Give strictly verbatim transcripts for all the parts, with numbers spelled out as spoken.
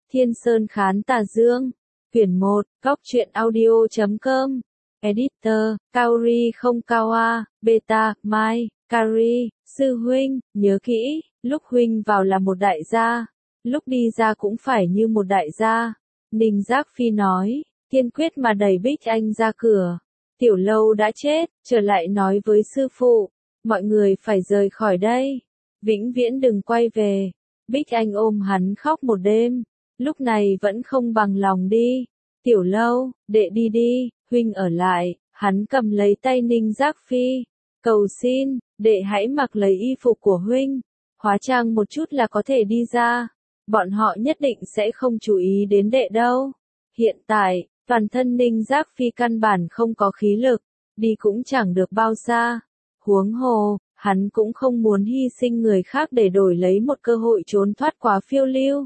Thiên Sơn Khán Tà Dương. Quyển một, Góc truyện audio chấm com. Editor, Kaori không Kawa, Beta, Mai, Kari, sư huynh, nhớ kỹ, lúc huynh vào là một đại gia, lúc đi ra cũng phải như một đại gia. Ninh Giác Phi nói, kiên quyết mà đẩy Bích Anh ra cửa. Tiểu Lâu đã chết, trở lại nói với sư phụ, mọi người phải rời khỏi đây. Vĩnh viễn đừng quay về. Bích Anh ôm hắn khóc một đêm, lúc này vẫn không bằng lòng đi. Tiểu Lâu, đệ đi đi, huynh ở lại. Hắn cầm lấy tay Ninh Giác Phi, cầu xin, đệ hãy mặc lấy y phục của huynh, hóa trang một chút là có thể đi ra. Bọn họ nhất định sẽ không chú ý đến đệ đâu. Hiện tại, toàn thân Ninh Giác Phi căn bản không có khí lực, đi cũng chẳng được bao xa. Huống hồ, hắn cũng không muốn hy sinh người khác để đổi lấy một cơ hội trốn thoát quá phiêu lưu.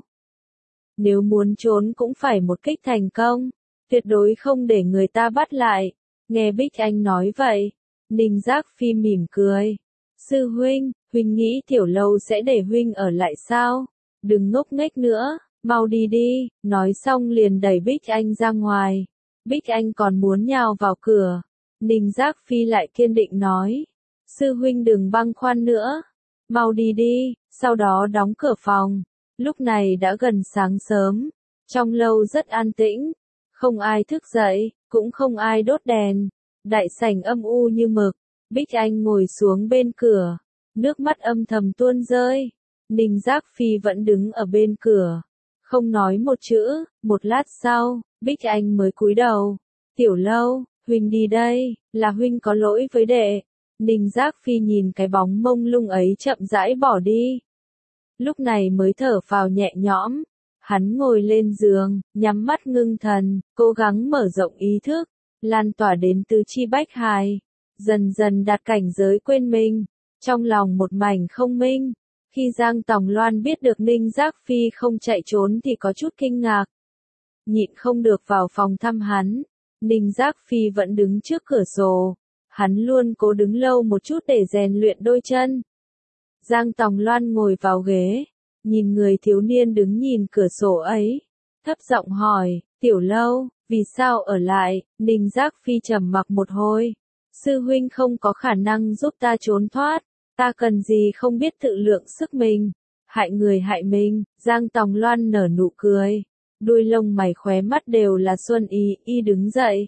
Nếu muốn trốn cũng phải một kích thành công, tuyệt đối không để người ta bắt lại. Nghe Bích Anh nói vậy, Ninh Giác Phi mỉm cười. Sư huynh, huynh nghĩ Tiểu Lâu sẽ để huynh ở lại sao? Đừng ngốc nghếch nữa, mau đi đi, nói xong liền đẩy Bích Anh ra ngoài. Bích Anh còn muốn nhào vào cửa. Ninh Giác Phi lại kiên định nói. Sư huynh đừng băn khoăn nữa, mau đi đi, sau đó đóng cửa phòng. Lúc này đã gần sáng sớm, trong lâu rất an tĩnh, không ai thức dậy, cũng không ai đốt đèn, đại sảnh âm u như mực. Bích Anh ngồi xuống bên cửa, nước mắt âm thầm tuôn rơi. Ninh Giác Phi vẫn đứng ở bên cửa, không nói một chữ. Một lát sau, Bích Anh mới cúi đầu. Tiểu Lâu, huynh đi đây, là huynh có lỗi với đệ. Ninh Giác Phi nhìn cái bóng mông lung ấy chậm rãi bỏ đi. Lúc này mới thở phào nhẹ nhõm. Hắn ngồi lên giường, nhắm mắt ngưng thần, cố gắng mở rộng ý thức, lan tỏa đến tứ chi bách hài. Dần dần đạt cảnh giới quên mình, trong lòng một mảnh không minh. Khi Giang Tòng Loan biết được Ninh Giác Phi không chạy trốn thì có chút kinh ngạc. Nhịn không được vào phòng thăm hắn. Ninh Giác Phi vẫn đứng trước cửa sổ. Hắn luôn cố đứng lâu một chút để rèn luyện đôi chân. Giang Tòng Loan ngồi vào ghế, nhìn người thiếu niên đứng nhìn cửa sổ ấy, thấp giọng hỏi, Tiểu Lâu, vì sao ở lại? Ninh Giác Phi trầm mặc một hồi. Sư huynh không có khả năng giúp ta trốn thoát, ta cần gì không biết tự lượng sức mình, hại người hại mình. Giang Tòng Loan nở nụ cười, đuôi lông mày khóe mắt đều là xuân ý. Y đứng dậy,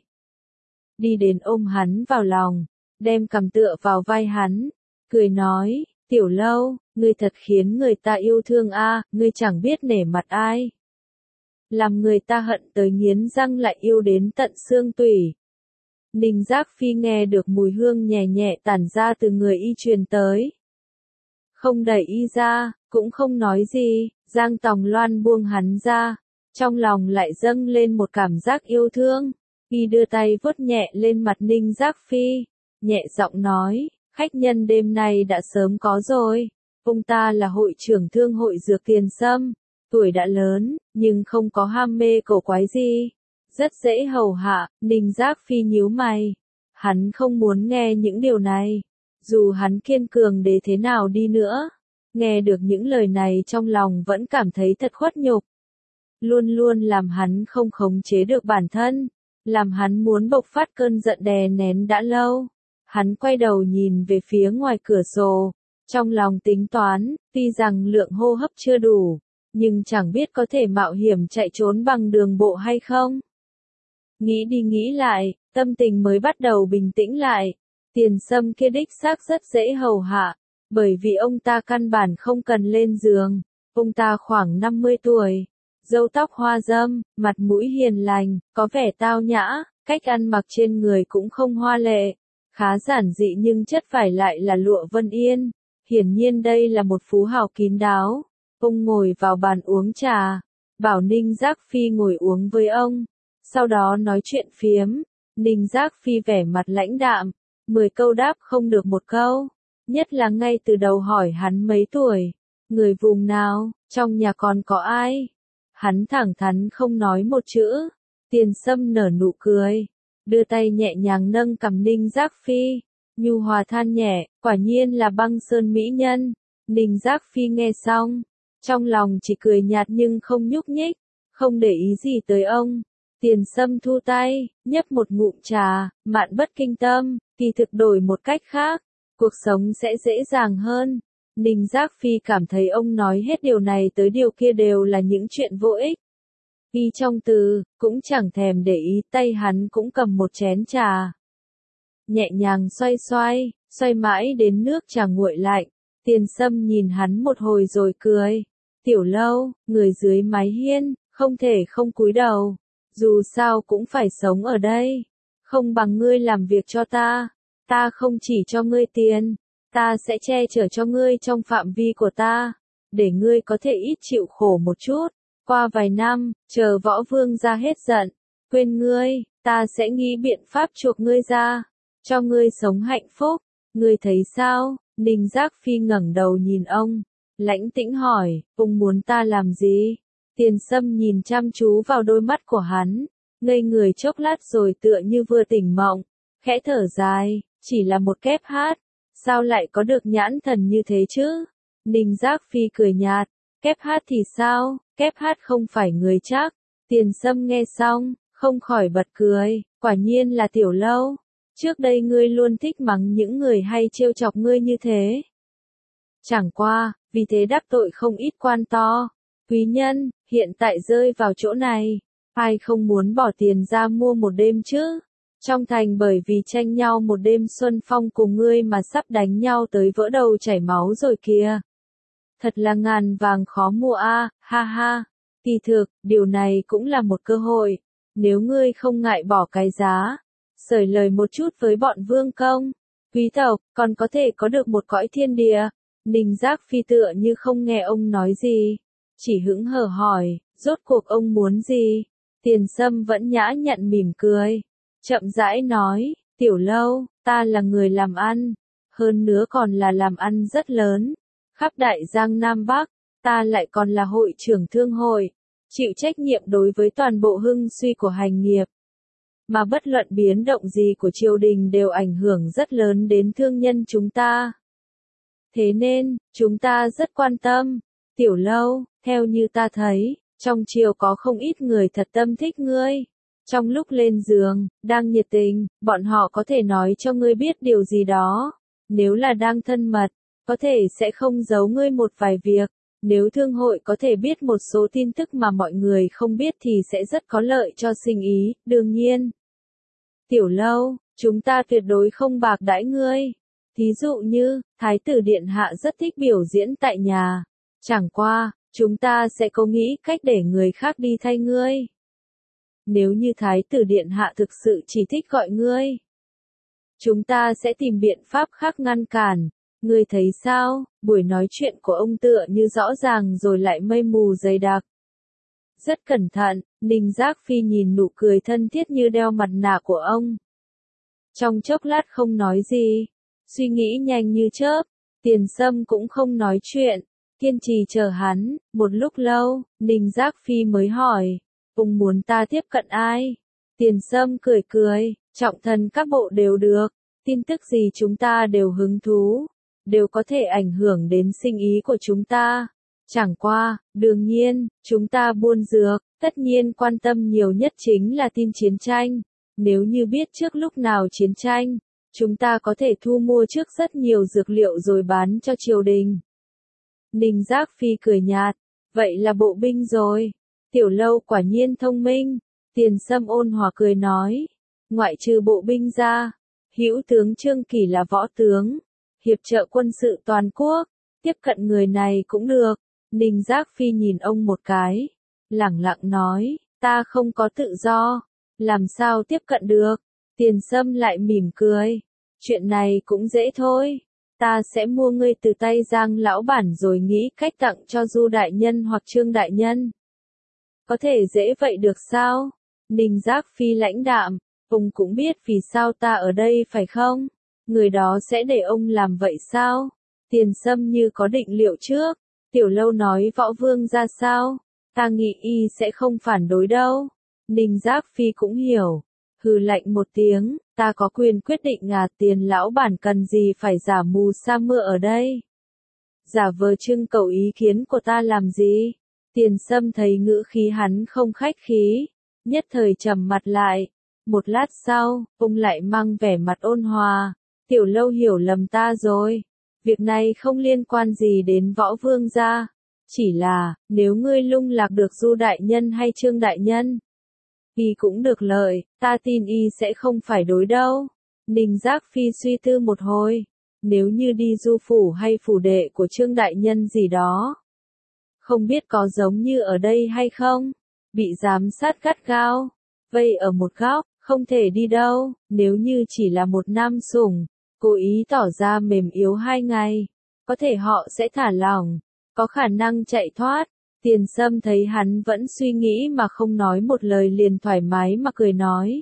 đi đến ôm hắn vào lòng, đem cằm tựa vào vai hắn, cười nói, Tiểu Lâu, ngươi thật khiến người ta yêu thương a, ngươi chẳng biết nể mặt ai. Làm người ta hận tới nghiến răng lại yêu đến tận xương tủy. Ninh Giác Phi nghe được mùi hương nhẹ nhẹ tản ra từ người y truyền tới. Không đẩy y ra, cũng không nói gì. Giang Tòng Loan buông hắn ra, trong lòng lại dâng lên một cảm giác yêu thương. Y đưa tay vuốt nhẹ lên mặt Ninh Giác Phi, nhẹ giọng nói, khách nhân đêm nay đã sớm có rồi. Ông ta là hội trưởng thương hội dược Tiền Sâm, tuổi đã lớn, nhưng không có ham mê cổ quái gì, rất dễ hầu hạ. Ninh Giác Phi nhíu mày, hắn không muốn nghe những điều này. Dù hắn kiên cường đến thế nào đi nữa, nghe được những lời này trong lòng vẫn cảm thấy thật khuất nhục. Luôn luôn làm hắn không khống chế được bản thân, làm hắn muốn bộc phát cơn giận đè nén đã lâu. Hắn quay đầu nhìn về phía ngoài cửa sổ, trong lòng tính toán, tuy rằng lượng hô hấp chưa đủ, nhưng chẳng biết có thể mạo hiểm chạy trốn bằng đường bộ hay không. Nghĩ đi nghĩ lại, tâm tình mới bắt đầu bình tĩnh lại. Tiền Sâm kia đích xác rất dễ hầu hạ, bởi vì ông ta căn bản không cần lên giường. Ông ta khoảng năm mươi tuổi, râu tóc hoa râm, mặt mũi hiền lành, có vẻ tao nhã, cách ăn mặc trên người cũng không hoa lệ, khá giản dị nhưng chất vải lại là lụa Vân Yên. Hiển nhiên đây là một phú hào kín đáo. Ông ngồi vào bàn uống trà, bảo Ninh Giác Phi ngồi uống với ông, sau đó nói chuyện phiếm. Ninh Giác Phi vẻ mặt lãnh đạm, mười câu đáp không được một câu, nhất là ngay từ đầu hỏi hắn mấy tuổi, người vùng nào, trong nhà còn có ai. Hắn thẳng thắn không nói một chữ. Tiền Sâm nở nụ cười, đưa tay nhẹ nhàng nâng cằm Ninh Giác Phi, nhu hòa than nhẹ, quả nhiên là băng sơn mỹ nhân. Ninh Giác Phi nghe xong, trong lòng chỉ cười nhạt nhưng không nhúc nhích, không để ý gì tới ông. Tiền Sâm thu tay, nhấp một ngụm trà, Mạn bất kinh tâm, kỳ thực đổi một cách khác, cuộc sống sẽ dễ dàng hơn. Ninh Giác Phi cảm thấy ông nói hết điều này tới điều kia đều là những chuyện vô ích. Ghi trong từ, cũng chẳng thèm để ý, tay hắn cũng cầm một chén trà. Nhẹ nhàng xoay xoay, xoay mãi đến nước trà nguội lạnh. Tiền Sâm nhìn hắn một hồi rồi cười. Tiểu Lâu, người dưới mái hiên, không thể không cúi đầu. Dù sao cũng phải sống ở đây. Không bằng ngươi làm việc cho ta. Ta không chỉ cho ngươi tiền. Ta sẽ che chở cho ngươi trong phạm vi của ta. Để ngươi có thể ít chịu khổ một chút. Qua vài năm, chờ võ vương ra hết giận. Quên ngươi, ta sẽ nghĩ biện pháp chuộc ngươi ra. Cho ngươi sống hạnh phúc. Ngươi thấy sao? Ninh Giác Phi ngẩng đầu nhìn ông. Lãnh tĩnh hỏi, ông muốn ta làm gì? Tiền Sâm nhìn chăm chú vào đôi mắt của hắn. Ngây người chốc lát rồi tựa như vừa tỉnh mộng. Khẽ thở dài, chỉ là một kép hát. Sao lại có được nhãn thần như thế chứ? Ninh Giác Phi cười nhạt. Kép hát thì sao? Kép hát không phải người chắc. Tiền Sâm nghe xong, không khỏi bật cười. Quả nhiên là Tiểu Lâu. Trước đây ngươi luôn thích mắng những người hay trêu chọc ngươi như thế. Chẳng qua, vì thế đắc tội không ít quan to. Quý nhân, hiện tại rơi vào chỗ này. Ai không muốn bỏ tiền ra mua một đêm chứ? Trong thành bởi vì tranh nhau một đêm xuân phong cùng ngươi mà sắp đánh nhau tới vỡ đầu chảy máu rồi kìa. Thật là ngàn vàng khó mua a, ha ha. Kỳ thực, điều này cũng là một cơ hội. Nếu ngươi không ngại bỏ cái giá, sởi lời một chút với bọn vương công, quý tộc, còn có thể có được một cõi thiên địa. Ninh Giác Phi tựa như không nghe ông nói gì. Chỉ hững hờ hỏi, rốt cuộc ông muốn gì? Tiền Sâm vẫn nhã nhặn mỉm cười. Chậm rãi nói, Tiểu Lâu, ta là người làm ăn. Hơn nữa còn là làm ăn rất lớn. Khắp Đại Giang Nam Bắc, ta lại còn là hội trưởng thương hội. Chịu trách nhiệm đối với toàn bộ hưng suy của hành nghiệp. Mà bất luận biến động gì của triều đình đều ảnh hưởng rất lớn đến thương nhân chúng ta. Thế nên, chúng ta rất quan tâm. Tiểu Lâu, theo như ta thấy, trong triều có không ít người thật tâm thích ngươi. Trong lúc lên giường, đang nhiệt tình, bọn họ có thể nói cho ngươi biết điều gì đó. Nếu là đang thân mật, có thể sẽ không giấu ngươi một vài việc. Nếu thương hội có thể biết một số tin tức mà mọi người không biết thì sẽ rất có lợi cho sinh ý, đương nhiên. Tiểu Lâu, chúng ta tuyệt đối không bạc đãi ngươi. Thí dụ như, Thái tử Điện Hạ rất thích biểu diễn tại nhà. Chẳng qua, chúng ta sẽ có nghĩ cách để người khác đi thay ngươi. Nếu như Thái tử Điện Hạ thực sự chỉ thích gọi ngươi, chúng ta sẽ tìm biện pháp khác ngăn cản. Ngươi thấy sao? Buổi nói chuyện của ông tựa như rõ ràng rồi lại mây mù dày đặc. Rất cẩn thận, Ninh Giác Phi nhìn nụ cười thân thiết như đeo mặt nạ của ông. Trong chốc lát không nói gì, suy nghĩ nhanh như chớp, Tiền Sâm cũng không nói chuyện, kiên trì chờ hắn. Một lúc lâu, Ninh Giác Phi mới hỏi, ông muốn ta tiếp cận ai? Tiền Sâm cười cười, trọng thần các bộ đều được, tin tức gì chúng ta đều hứng thú, đều có thể ảnh hưởng đến sinh ý của chúng ta. Chẳng qua, đương nhiên, chúng ta buôn dược, tất nhiên quan tâm nhiều nhất chính là tin chiến tranh. Nếu như biết trước lúc nào chiến tranh, chúng ta có thể thu mua trước rất nhiều dược liệu rồi bán cho triều đình. Ninh Giác Phi cười nhạt, vậy là bộ binh rồi. Tiểu Lâu quả nhiên thông minh. Tiền Sâm ôn hòa cười nói, ngoại trừ bộ binh ra, hữu tướng Trương Kỳ là võ tướng, hiệp trợ quân sự toàn quốc, tiếp cận người này cũng được. Ninh Giác Phi nhìn ông một cái, lẳng lặng nói, ta không có tự do, làm sao tiếp cận được? Tiền Sâm lại mỉm cười, chuyện này cũng dễ thôi, ta sẽ mua ngươi từ tay Giang lão bản rồi nghĩ cách tặng cho Du đại nhân hoặc Trương đại nhân. Có thể dễ vậy được sao? Ninh Giác Phi lãnh đạm, ông cũng biết vì sao ta ở đây phải không? Người đó sẽ để ông làm vậy sao? Tiền Sâm như có định liệu trước. Tiểu Lâu nói võ vương ra sao? Ta nghĩ y sẽ không phản đối đâu. Ninh Giác Phi cũng hiểu. Hừ lạnh một tiếng, ta có quyền quyết định à, Tiền lão bản cần gì phải giả mù sa mưa ở đây. Giả vờ trưng cầu ý kiến của ta làm gì? Tiền Sâm thấy ngữ khí hắn không khách khí, nhất thời trầm mặt lại. Một lát sau, ông lại mang vẻ mặt ôn hòa. Tiểu Lâu hiểu lầm ta rồi. Việc này không liên quan gì đến Võ Vương gia. Chỉ là, nếu ngươi lung lạc được Du đại nhân hay Trương đại nhân, y cũng được lợi, ta tin y sẽ không phải đối đâu. Ninh Giác Phi suy tư một hồi. Nếu như đi du phủ hay phủ đệ của Trương đại nhân gì đó, không biết có giống như ở đây hay không? Bị giám sát gắt gao, vây ở một góc, không thể đi đâu. Nếu như chỉ là một nam sủng, cố ý tỏ ra mềm yếu hai ngày, có thể họ sẽ thả lỏng, có khả năng chạy thoát. Tiền Sâm thấy hắn vẫn suy nghĩ mà không nói một lời liền thoải mái mà cười nói.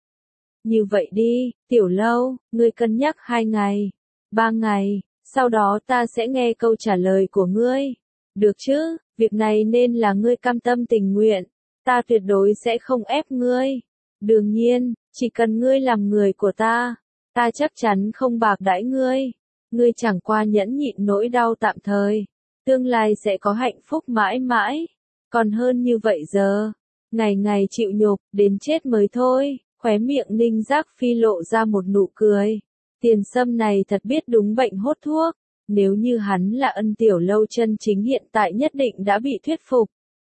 Như vậy đi, Tiểu Lâu, ngươi cân nhắc hai ngày, ba ngày, sau đó ta sẽ nghe câu trả lời của ngươi. Được chứ, việc này nên là ngươi cam tâm tình nguyện, ta tuyệt đối sẽ không ép ngươi. Đương nhiên, chỉ cần ngươi làm người của ta, ta chắc chắn không bạc đãi ngươi. Ngươi chẳng qua nhẫn nhịn nỗi đau tạm thời, tương lai sẽ có hạnh phúc mãi mãi. Còn hơn như vậy giờ, ngày ngày chịu nhục, đến chết mới thôi. Khóe miệng Ninh Giác Phi lộ ra một nụ cười. Tiền Sâm này thật biết đúng bệnh hốt thuốc. Nếu như hắn là Ân Tiểu Lâu chân chính hiện tại nhất định đã bị thuyết phục.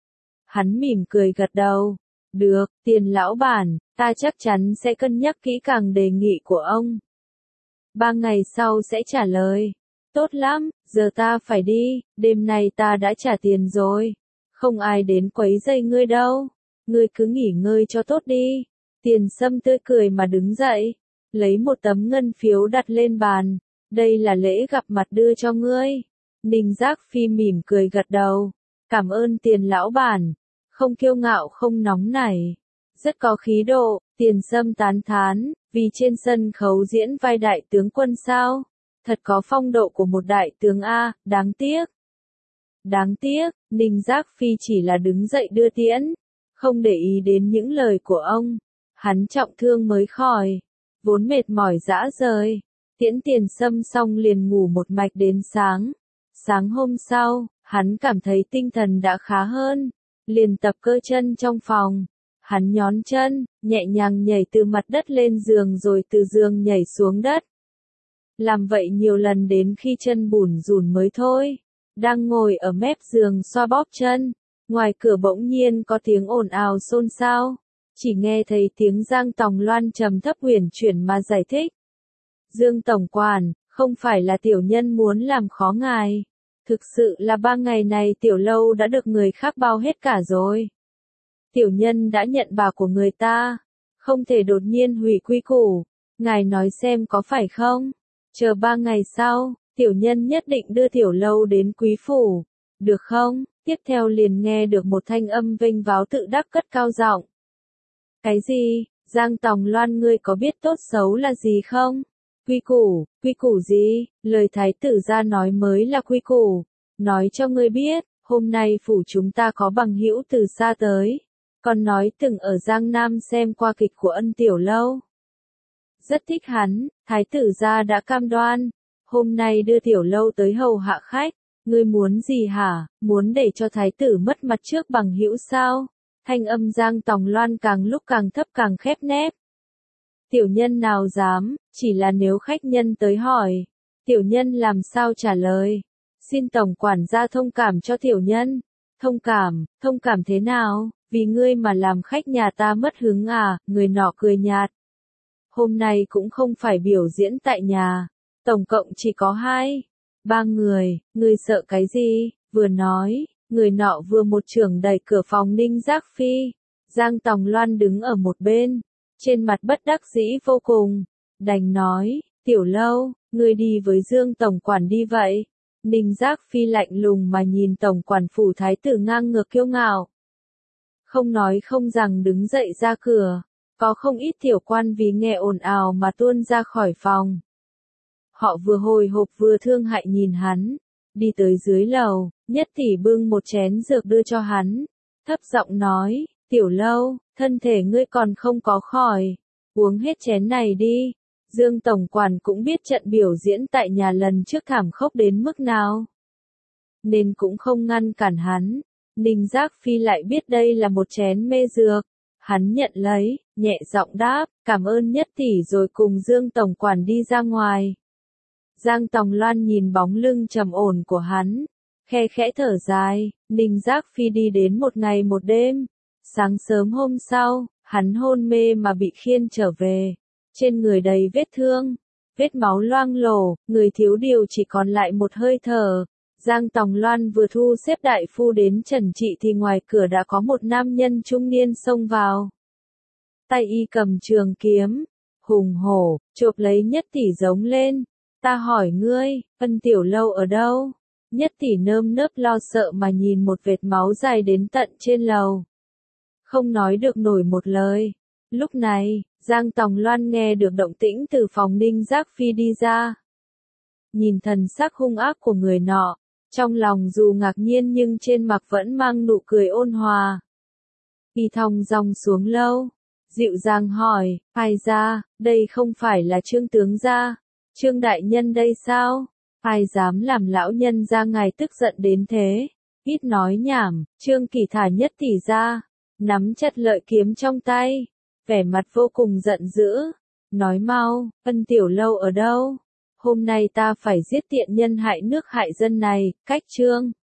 Hắn mỉm cười gật đầu. Được, Tiền lão bản, ta chắc chắn sẽ cân nhắc kỹ càng đề nghị của ông. Ba ngày sau sẽ trả lời. Tốt lắm, giờ ta phải đi, đêm nay ta đã trả tiền rồi. Không ai đến quấy rầy ngươi đâu. Ngươi cứ nghỉ ngơi cho tốt đi. Tiền Sâm tươi cười mà đứng dậy, lấy một tấm ngân phiếu đặt lên bàn. Đây là lễ gặp mặt đưa cho ngươi. Ninh Giác Phi mỉm cười gật đầu. Cảm ơn Tiền lão bản. Không kiêu ngạo không nóng nảy. Rất có khí độ. Tiền Sâm tán thán. Vì trên sân khấu diễn vai đại tướng quân sao. Thật có phong độ của một đại tướng A. Đáng tiếc. Đáng tiếc. Ninh Giác Phi chỉ là đứng dậy đưa tiễn. Không để ý đến những lời của ông. Hắn trọng thương mới khỏi. Vốn mệt mỏi dã rời. Tiễn Tiền Sâm xong liền ngủ một mạch đến sáng. Sáng hôm sau, hắn cảm thấy tinh thần đã khá hơn. Liền tập cơ chân trong phòng. Hắn nhón chân, nhẹ nhàng nhảy từ mặt đất lên giường rồi từ giường nhảy xuống đất. Làm vậy nhiều lần đến khi chân bủn rủn mới thôi. Đang ngồi ở mép giường xoa bóp chân. Ngoài cửa bỗng nhiên có tiếng ồn ào xôn xao. Chỉ nghe thấy tiếng Giang Tòng Loan trầm thấp huyền chuyển mà giải thích. Dương Tổng Quản, không phải là tiểu nhân muốn làm khó ngài. Thực sự là ba ngày này Tiểu Lâu đã được người khác bao hết cả rồi. Tiểu nhân đã nhận bà của người ta. Không thể đột nhiên hủy quy củ. Ngài nói xem có phải không? Chờ ba ngày sau, tiểu nhân nhất định đưa Tiểu Lâu đến quý phủ. Được không? Tiếp theo liền nghe được một thanh âm vênh váo tự đắc cất cao giọng. Cái gì? Giang Tòng Loan ngươi có biết tốt xấu là gì không? Quy củ, quy củ gì? Lời thái tử ra nói mới là quy củ. Nói cho ngươi biết, hôm nay phủ chúng ta có bằng hữu từ xa tới. Còn nói từng ở Giang Nam xem qua kịch của Ân Tiểu Lâu. Rất thích hắn, thái tử gia đã cam đoan. Hôm nay đưa Tiểu Lâu tới hầu hạ khách. Ngươi muốn gì hả? Muốn để cho thái tử mất mặt trước bằng hữu sao? Thanh âm Giang Tòng Loan càng lúc càng thấp càng khép nép. Tiểu nhân nào dám, chỉ là nếu khách nhân tới hỏi. Tiểu nhân làm sao trả lời? Xin Tổng quản gia thông cảm cho tiểu nhân. Thông cảm, thông cảm thế nào? Vì ngươi mà làm khách nhà ta mất hứng à? Người nọ cười nhạt. Hôm nay cũng không phải biểu diễn tại nhà. Tổng cộng chỉ có hai, ba người, ngươi sợ cái gì? Vừa nói, người nọ vừa một chưởng đẩy cửa phòng Ninh Giác Phi. Giang Tòng Loan đứng ở một bên, trên mặt bất đắc dĩ vô cùng, đành nói, Tiểu Lâu, ngươi đi với Dương Tổng Quản đi vậy. Ninh Giác Phi lạnh lùng mà nhìn Tổng Quản phủ thái tử ngang ngược kiêu ngạo. Không nói không rằng đứng dậy ra cửa, có không ít tiểu quan vì nghe ồn ào mà tuôn ra khỏi phòng. Họ vừa hồi hộp vừa thương hại nhìn hắn, đi tới dưới lầu, Nhất Tỷ bưng một chén dược đưa cho hắn, thấp giọng nói, Tiểu Lâu, thân thể ngươi còn không có khỏi, uống hết chén này đi. Dương Tổng Quản cũng biết trận biểu diễn tại nhà lần trước thảm khốc đến mức nào, nên cũng không ngăn cản hắn, Ninh Giác Phi lại biết đây là một chén mê dược. Hắn nhận lấy, nhẹ giọng đáp, cảm ơn Nhất tỷ rồi cùng Dương tổng quản đi ra ngoài. Giang Tòng Loan nhìn bóng lưng trầm ổn của hắn, khe khẽ thở dài. Ninh Giác Phi đi đến một ngày một đêm. Sáng sớm hôm sau, hắn hôn mê mà bị khiêng trở về. Trên người đầy vết thương, vết máu loang lổ, người thiếu điều chỉ còn lại một hơi thở. Giang Tòng Loan vừa thu xếp đại phu đến trần trị thì ngoài cửa đã có một nam nhân trung niên xông vào. Tay y cầm trường kiếm, hùng hổ, chộp lấy Nhất tỷ giống lên. Ta hỏi ngươi, Ân Tiểu Lâu ở đâu? Nhất tỷ nơm nớp lo sợ mà nhìn một vệt máu dài đến tận trên lầu. Không nói được nổi một lời. Lúc này, Giang Tòng Loan nghe được động tĩnh từ phòng Ninh Giác Phi đi ra. Nhìn thần sắc hung ác của người nọ, trong lòng dù ngạc nhiên nhưng trên mặt vẫn mang nụ cười ôn hòa. Y thong dong xuống lâu, dịu dàng hỏi, ai ra, đây không phải là Trương tướng gia, Trương đại nhân đây sao? Ai dám làm lão nhân gia ngài tức giận đến thế? Ít nói nhảm, Trương Kỳ thả Nhất tỷ ra, nắm chặt lợi kiếm trong tay, vẻ mặt vô cùng giận dữ, nói mau, Ân Tiểu Lâu ở đâu? Hôm nay ta phải giết tiện nhân hại nước hại dân này, cách Trương